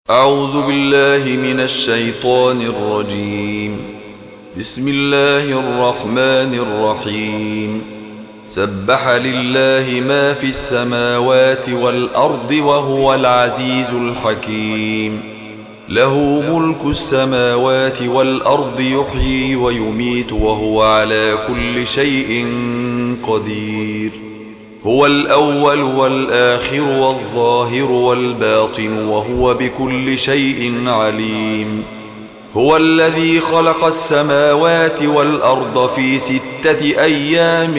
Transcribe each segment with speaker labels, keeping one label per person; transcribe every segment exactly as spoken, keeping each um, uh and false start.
Speaker 1: أعوذ بالله من الشيطان الرجيم. بسم الله الرحمن الرحيم. سبح لله ما في السماوات والأرض وهو العزيز الحكيم. له ملك السماوات والأرض يحيي ويميت وهو على كل شيء قدير. هو الأول والآخر والظاهر والباطن وهو بكل شيء عليم. هو الذي خلق السماوات والأرض في ستة أيام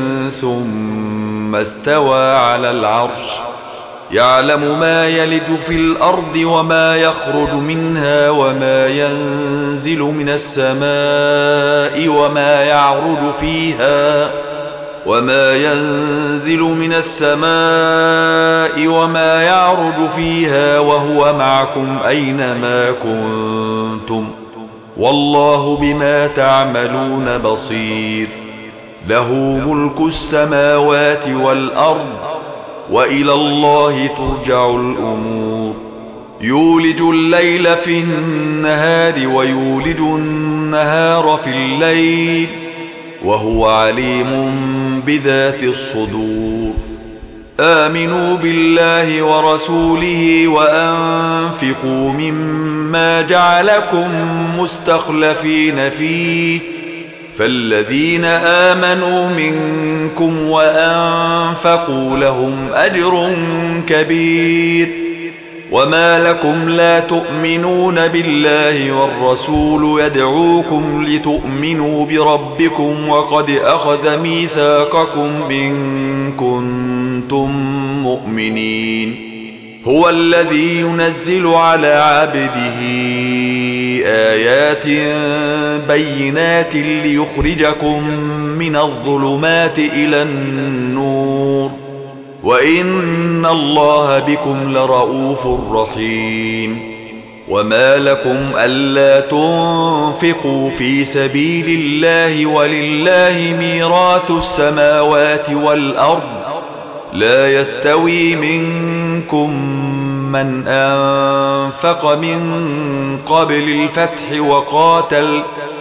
Speaker 1: ثم استوى على العرش. يعلم ما يلج في الأرض وما يخرج منها وما ينزل من السماء وما يعرج فيها وما ينزل من السماء وما يعرج فيها وهو معكم أينما كنتم والله بما تعملون بصير. له ملك السماوات والأرض وإلى الله ترجع الأمور. يولج الليل في النهار ويولج النهار في الليل وهو عليم بذات الصدور. آمنوا بالله ورسوله وأنفقوا مما جعلكم مستخلفين فيه فالذين آمنوا منكم وأنفقوا لهم أجر كبير. وما لكم لا تؤمنون بالله والرسول يدعوكم لتؤمنوا بربكم وقد أخذ ميثاقكم إن كنتم مؤمنين. هو الذي ينزل على عبده آيات بينات ليخرجكم من الظلمات إلى النور وإن الله بكم لرؤوف رحيم. وما لكم ألا تنفقوا في سبيل الله ولله ميراث السماوات والأرض. لا يستوي منكم من أنفق من قبل الفتح وقاتل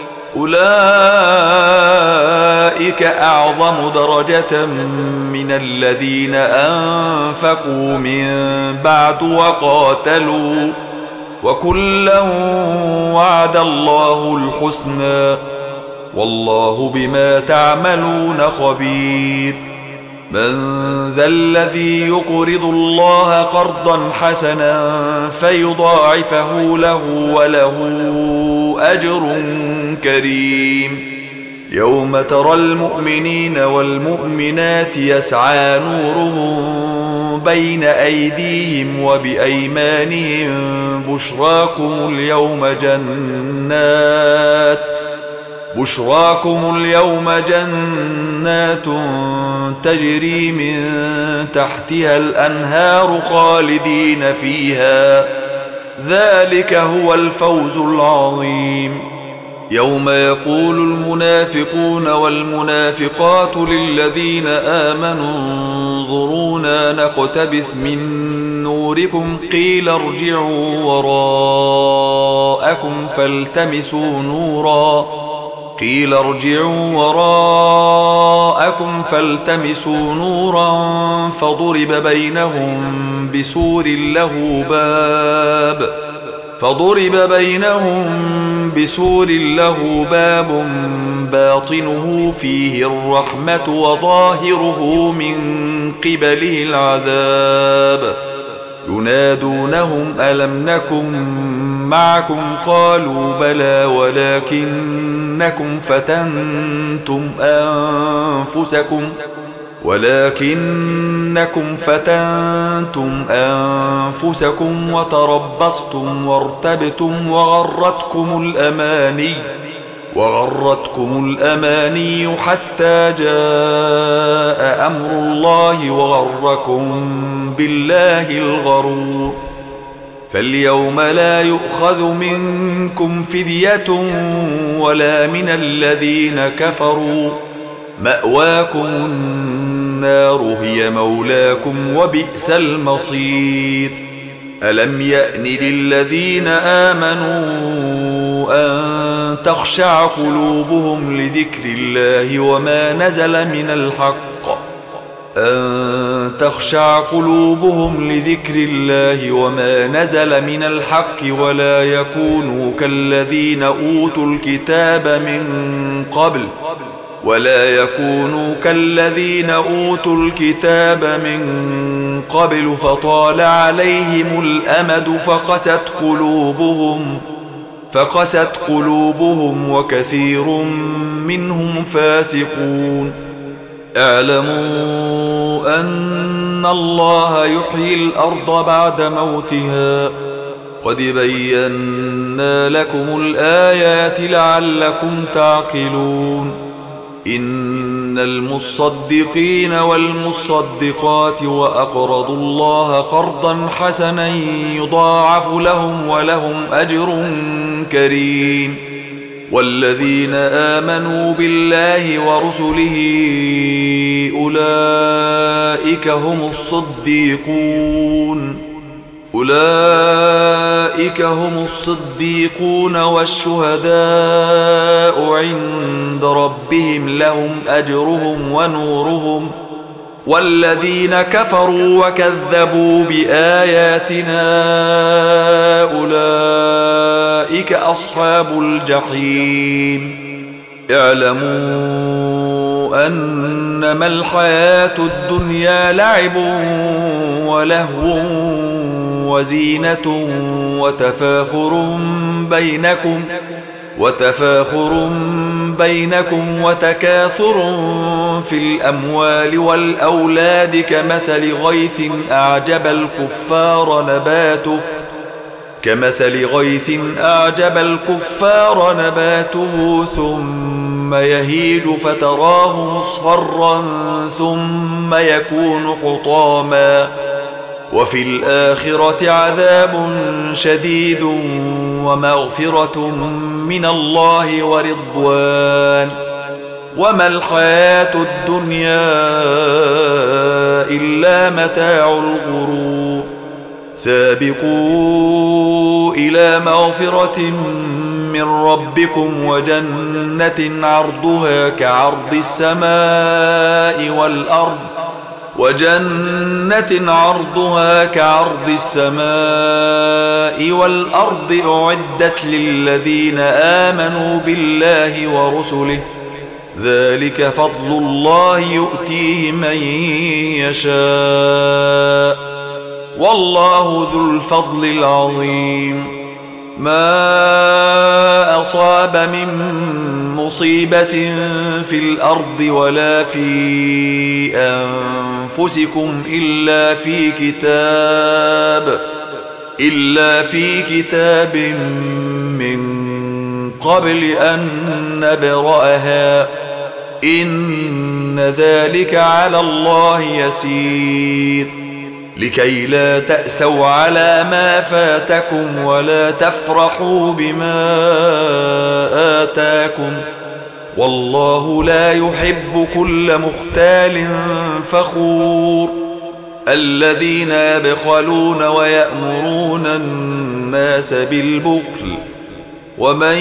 Speaker 1: أولئك أعظم درجة من الذين أنفقوا من بعد وقاتلوا وكلا وعد الله الحسنى والله بما تعملون خبير. من ذا الذي يقرض الله قرضا حسنا فيضاعفه له وله أجر كريم. يوم ترى المؤمنين والمؤمنات يسعى نورهم بين أيديهم وبأيمانهم بشراكم اليوم جنات بشراكم اليوم جنات تجري من تحتها الأنهار خالدين فيها ذلك هو الفوز العظيم. يوم يقول المنافقون والمنافقات للذين آمنوا انظرونا نقتبس من نوركم قيل ارجعوا وراءكم فالتمسوا نورا قيل ارجعوا وراءكم فالتمسوا نورا فضرب بينهم بسور له باب فضرب بينهم بسور له باب باطنه فيه الرحمة وظاهره من قبله العذاب. ينادونهم ألم نكن معكم قالوا بلى ولكنكم فتنتم أنفسكم ولكنكم فتنتم أنفسكم وتربصتم وارتبتم وغرتكم الأماني وغرتكم الأماني حتى جاء أمر الله وغركم بالله الغرور. فاليوم لا يؤخذ منكم فدية ولا من الذين كفروا مأواكم النار هي مولاكم وبئس المصير. ألم يأن للذين آمنوا أن تخشع قلوبهم لذكر الله وما نزل من الحق أن تخشع قلوبهم لذكر الله وما نزل من الحق ولا يكونوا كالذين أوتوا الكتاب من قبل ولا يكونوا كالذين أوتوا الكتاب من قبل فطال عليهم الأمد فقست قلوبهم فقست قلوبهم وكثير منهم فاسقون. اعلموا أن الله يحيي الأرض بعد موتها قد بينا لكم الآيات لعلكم تعقلون. إن المصدقين والمصدقات وأقرضوا الله قرضا حسنا يضاعف لهم ولهم أجر كريم. والذين آمنوا بالله ورسله أولئك هم الصديقون أولئك هم الصديقون والشهداء عند ربهم لهم أجرهم ونورهم. والذين كفروا وكذبوا بآياتنا أولئك أصحاب الجحيم. اعلموا أنما الحياة الدنيا لعب ولهو وزينة وتفاخر بينكم وتفاخر بينكم وتكاثر في الأموال والأولاد كمثل غيث أعجب الكفار نباته كمثل غيث أعجب الكفار نباته ثم يهيج فتراه مصفرا ثم يكون حطاما وفي الآخرة عذاب شديد ومغفرة من الله ورضوان وما الحياة الدنيا إلا متاع الغرور. سابقوا إلى مغفرة من ربكم وجنة عرضها كعرض السماء والأرض وجنة عرضها كعرض السماء والأرض أعدت للذين آمنوا بالله ورسله ذلك فضل الله يؤتيه من يشاء والله ذو الفضل العظيم. ما أصاب من مصيبة في الأرض ولا في أنفسكم إلا في كتاب إلا في كتاب من قبل أن نبرأها إن ذلك على الله يسير. لكي لا تأسوا على ما فاتكم ولا تفرحوا بما آتاكم والله لا يحب كل مختال فخور. الذين يبخلون ويأمرون الناس بالبخل ومن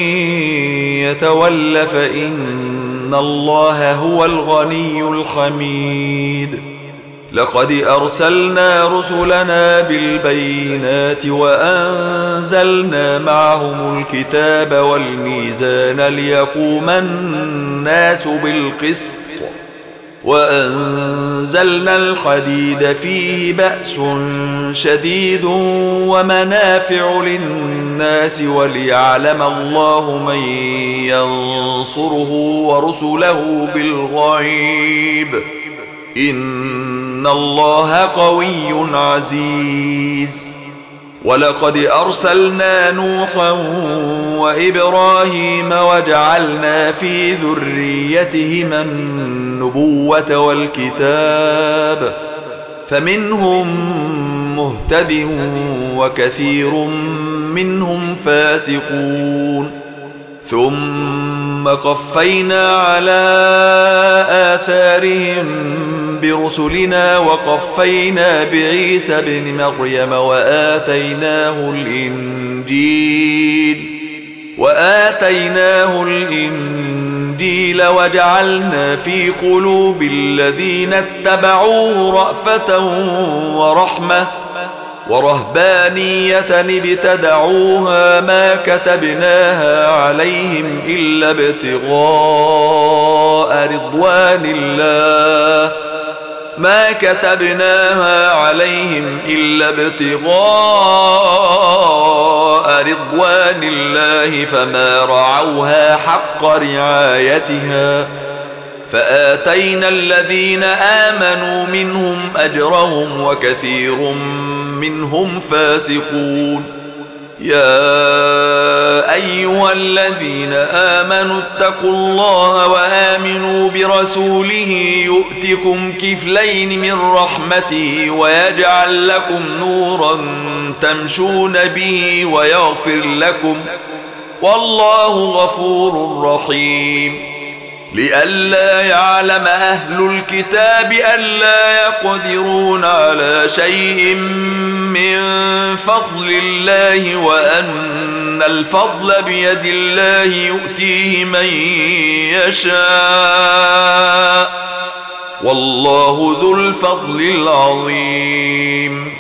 Speaker 1: يتول فإن الله هو الغني الحميد. لقد أرسلنا رسلنا بالبينات وأنزلنا معهم الكتاب والميزان ليقوم الناس بالقسط وأنزلنا الحديد فيه بأس شديد ومنافع للناس وليعلم الله من ينصره ورسله بالغيب إن الله قوي عزيز. ولقد أرسلنا نوحا وإبراهيم وجعلنا في ذريتهما النبوة والكتاب فمنهم مهتد وكثير منهم فاسقون. ثم قفينا على آثارهم برسلنا وقفينا بعيسى ابن مريم وآتيناه الإنجيل وآتيناه الإنجيل وجعلنا في قلوب الذين اتبعوه رأفة ورحمة ورهبانية ابتدعوها ما كتبناها عليهم إلا ابتغاء رضوان الله ما كتبناها عليهم إلا ابتغاء رضوان الله فما رعوها حق رعايتها فآتينا الذين آمنوا منهم أجرهم وكثير منهم فاسقون. يا أيها الذين آمنوا اتقوا الله وآمنوا برسوله يؤتكم كفلين من رحمته ويجعل لكم نورا تمشون به ويغفر لكم والله غفور رحيم. لئلا يعلم أهل الكتاب ألا يقدرون على شيء من فضل الله وأن الفضل بيد الله يؤتيه من يشاء والله ذو الفضل العظيم.